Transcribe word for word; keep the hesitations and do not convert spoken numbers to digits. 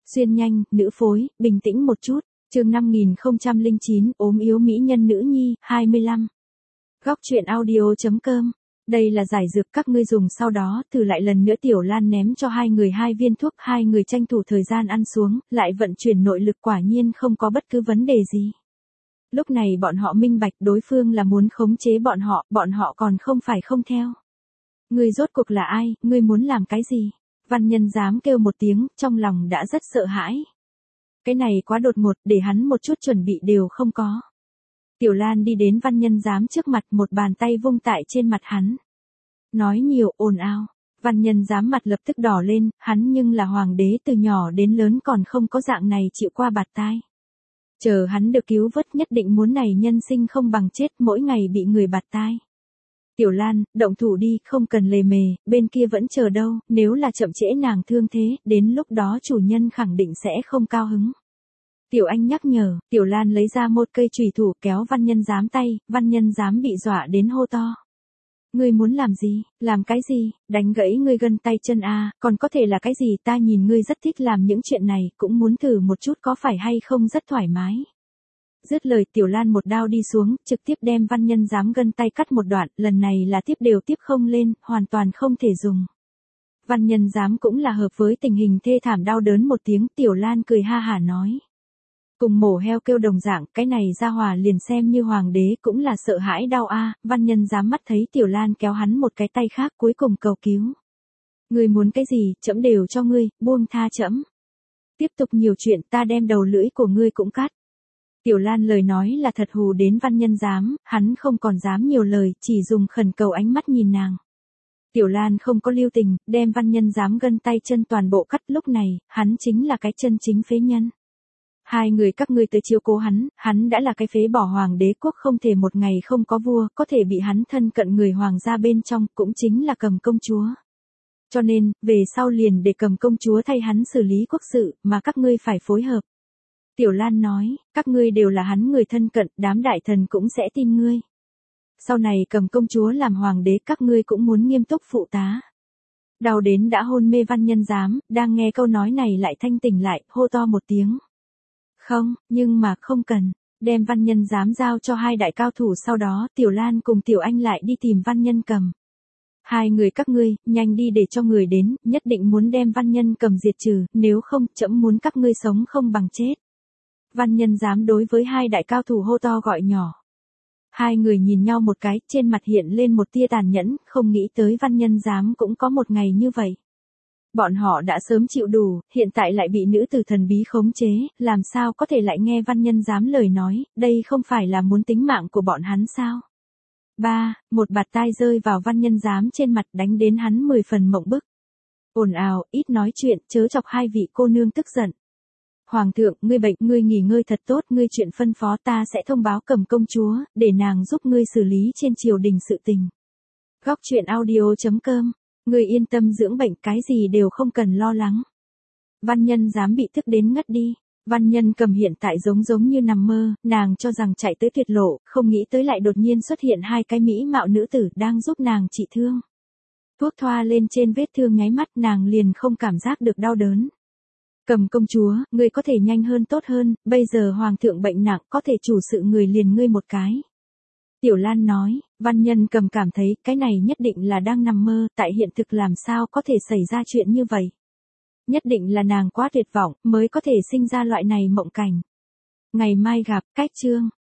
Xuyên nhanh, nữ phối, bình tĩnh một chút. Chương năm nghìn không trăm lẻ chín, ốm yếu mỹ nhân nữ nhi, hai mươi lăm. Góc truyện audio chấm com. Đây là giải dược các ngươi dùng sau đó, thử lại lần nữa. Tiểu Lan ném cho hai người hai viên thuốc, hai người tranh thủ thời gian ăn xuống, lại vận chuyển nội lực, quả nhiên không có bất cứ vấn đề gì. Lúc này bọn họ minh bạch đối phương là muốn khống chế bọn họ, bọn họ còn không phải không theo. Ngươi rốt cuộc là ai, ngươi muốn làm cái gì? Văn Nhân dám kêu một tiếng, trong lòng đã rất sợ hãi. Cái này quá đột ngột, để hắn một chút chuẩn bị đều không có. Tiểu Lan đi đến Văn Nhân dám trước mặt, một bàn tay vung tại trên mặt hắn. Nói nhiều, ồn ào. Văn Nhân dám mặt lập tức đỏ lên, hắn nhưng là hoàng đế, từ nhỏ đến lớn còn không có dạng này chịu qua bạt tai. Chờ hắn được cứu vớt, nhất định muốn này nhân sinh không bằng chết, mỗi ngày bị người bạt tai. Tiểu Lan, động thủ đi, không cần lề mề, bên kia vẫn chờ đâu, nếu là chậm trễ nàng thương thế, đến lúc đó chủ nhân khẳng định sẽ không cao hứng. Tiểu Anh nhắc nhở. Tiểu Lan lấy ra một cây chùy thủ, kéo Văn Nhân dám tay, Văn Nhân dám bị dọa đến hô to. Ngươi muốn làm gì, làm cái gì, đánh gãy ngươi gân tay chân à, còn có thể là cái gì, ta nhìn ngươi rất thích làm những chuyện này, cũng muốn thử một chút có phải hay không, rất thoải mái. Dứt lời, Tiểu Lan một đao đi xuống, trực tiếp đem Văn Nhân dám gân tay cắt một đoạn, lần này là tiếp đều tiếp không lên, hoàn toàn không thể dùng. Văn Nhân dám cũng là hợp với tình hình thê thảm, đau đớn một tiếng. Tiểu Lan cười ha hả nói. Cùng mổ heo kêu đồng dạng, cái này ra hòa liền xem như hoàng đế cũng là sợ hãi đau a. Văn Nhân dám mắt thấy Tiểu Lan kéo hắn một cái tay khác, cuối cùng cầu cứu. Ngươi muốn cái gì, trẫm đều cho ngươi, buông tha trẫm. Tiếp tục nhiều chuyện, ta đem đầu lưỡi của ngươi cũng cắt. Tiểu Lan lời nói là thật hù đến Văn Nhân dám, hắn không còn dám nhiều lời, chỉ dùng khẩn cầu ánh mắt nhìn nàng. Tiểu Lan không có lưu tình, đem Văn Nhân dám gân tay chân toàn bộ cắt, lúc này, hắn chính là cái chân chính phế nhân. Hai người các ngươi tới chiếu cố hắn, hắn đã là cái phế bỏ hoàng đế quốc, không thể một ngày không có vua, có thể bị hắn thân cận người hoàng gia bên trong, cũng chính là Cầm công chúa. Cho nên, về sau liền để Cầm công chúa thay hắn xử lý quốc sự, mà các ngươi phải phối hợp. Tiểu Lan nói, các ngươi đều là hắn người thân cận, đám đại thần cũng sẽ tin ngươi. Sau này Cầm công chúa làm hoàng đế, các ngươi cũng muốn nghiêm túc phụ tá. Đau đến đã hôn mê Văn Nhân dám, đang nghe câu nói này lại thanh tỉnh lại, hô to một tiếng. Không, nhưng mà không cần, đem Văn Nhân dám giao cho hai đại cao thủ, sau đó Tiểu Lan cùng Tiểu Anh lại đi tìm Văn Nhân Cầm. Hai người các ngươi, nhanh đi để cho người đến, nhất định muốn đem Văn Nhân Cầm diệt trừ, nếu không, trẫm muốn các ngươi sống không bằng chết. Văn Nhân dám đối với hai đại cao thủ hô to gọi nhỏ. Hai người nhìn nhau một cái, trên mặt hiện lên một tia tàn nhẫn, không nghĩ tới Văn Nhân dám cũng có một ngày như vậy. Bọn họ đã sớm chịu đủ, hiện tại lại bị nữ tử thần bí khống chế, làm sao có thể lại nghe Văn Nhân dám lời nói, đây không phải là muốn tính mạng của bọn hắn sao? Ba, một bạt tai rơi vào Văn Nhân dám trên mặt, đánh đến hắn mười phần mộng bức. Ồn ào, ít nói chuyện, chớ chọc hai vị cô nương tức giận. Hoàng thượng, ngươi bệnh, ngươi nghỉ ngơi thật tốt, ngươi chuyện phân phó ta sẽ thông báo Cầm công chúa, để nàng giúp ngươi xử lý trên triều đình sự tình. Góc truyện audio chấm com. Ngươi yên tâm dưỡng bệnh, cái gì đều không cần lo lắng. Văn Nhân dám bị tức đến ngất đi. Văn Nhân Cầm hiện tại giống giống như nằm mơ, nàng cho rằng chạy tới tuyệt lộ, không nghĩ tới lại đột nhiên xuất hiện hai cái mỹ mạo nữ tử đang giúp nàng trị thương. Thuốc thoa lên trên vết thương, nháy mắt nàng liền không cảm giác được đau đớn. Cầm công chúa, ngươi có thể nhanh hơn tốt hơn, bây giờ hoàng thượng bệnh nặng, có thể chủ sự người liền ngươi một cái. Tiểu Lan nói. Văn Nhân Cầm cảm thấy cái này nhất định là đang nằm mơ, tại hiện thực làm sao có thể xảy ra chuyện như vậy. Nhất định là nàng quá tuyệt vọng, mới có thể sinh ra loại này mộng cảnh. Ngày mai gặp, cách chương.